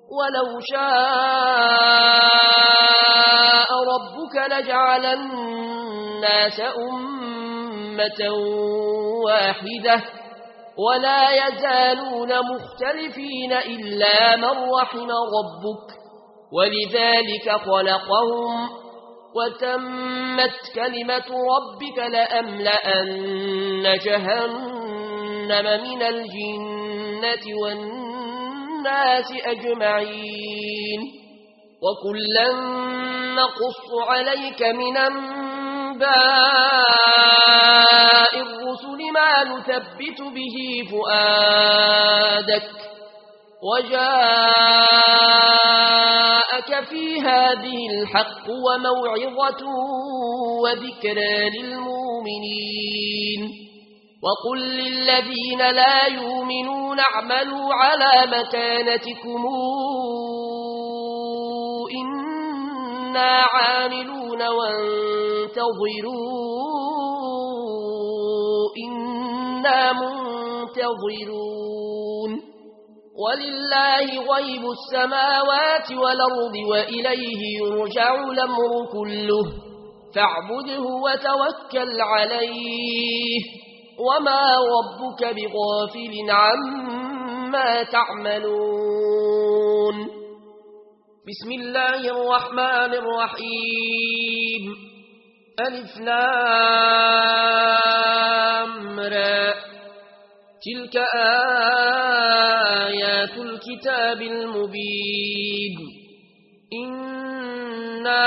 ولو شاء ربك لجعل الناس أمة واحدة ولا يزالون مختلفين إلا من رحم ربك ولذلك خلقهم وتمت كلمة ربك لأملأن جهنم من الجنة والناس أجمعين وكلا نقص عليك من أنباء الرسل ما نثبت به فؤادك وجاءك في هذه الحق وموعظة وذكرى للمؤمنين وقل للذين لا يؤمنون اعملوا على مكانتكم إنا عاملون وانتظروا إنا منتظرون ولله غيب السماوات والأرض وإليه يرجع الأمر كله فاعبده وتوكل عليه وما ربك بغافل عما تعملون بسم الله الرحمن الرحيم ألف لام را تلك آيات الكتاب المبين إنا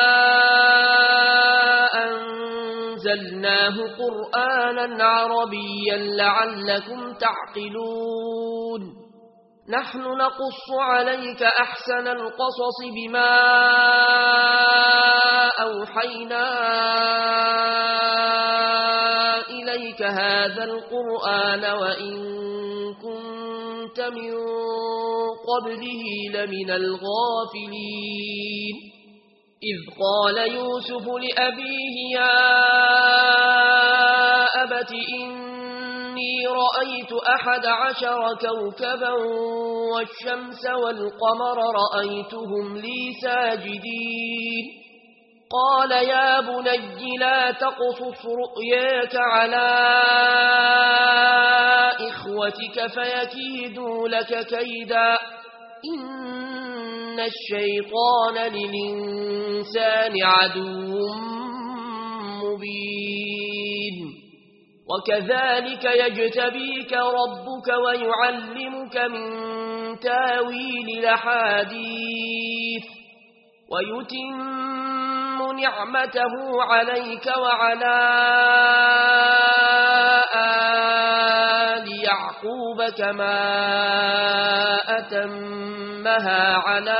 أنزلناه قرآنا عربيا لعلكم تعقلون نحن نقص عليك أحسن القصص بما أوحينا إليك هذا القرآن وإن كنت من قبله لمن الغافلين إذ قال يوسف لأبيه يا أبت إني رأيت 11 كوكبا والشمس والقمر رأيتهم لي ساجدين قال يا بني لا تقصص رؤياك على إخوتك فيكيدوا لك كيدا إن الشيطان للإنسان عدو مبين وكذلك يجتبيك ربك ويعلمك من تاويل الأحاديث ويتم نعمته عليك وعلى آل يعقوب كما أتمها على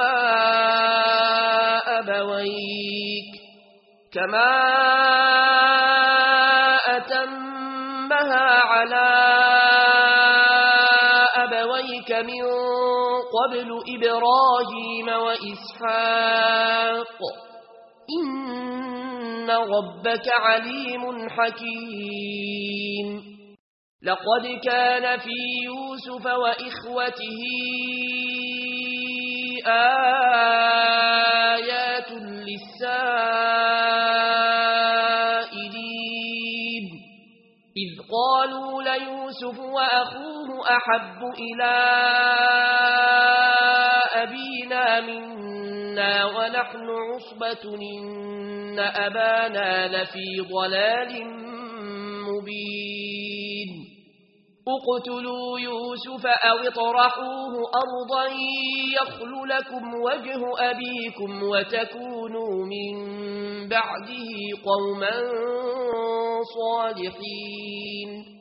أبويك من قبل إبراهيم وإسحاق إن ربك عليم حكيم لقد كان في يوسف وإخوته آيات للسائلين إذ قالوا ليوسف وأخوه أحب إلى أبينا منا ونحن عصبة إن أبانا لفي ضلال مبين اقتلوا يوسف أو اطرحوه أرضا يخل لكم وجه أبيكم وتكونوا من بعده قوما صالحين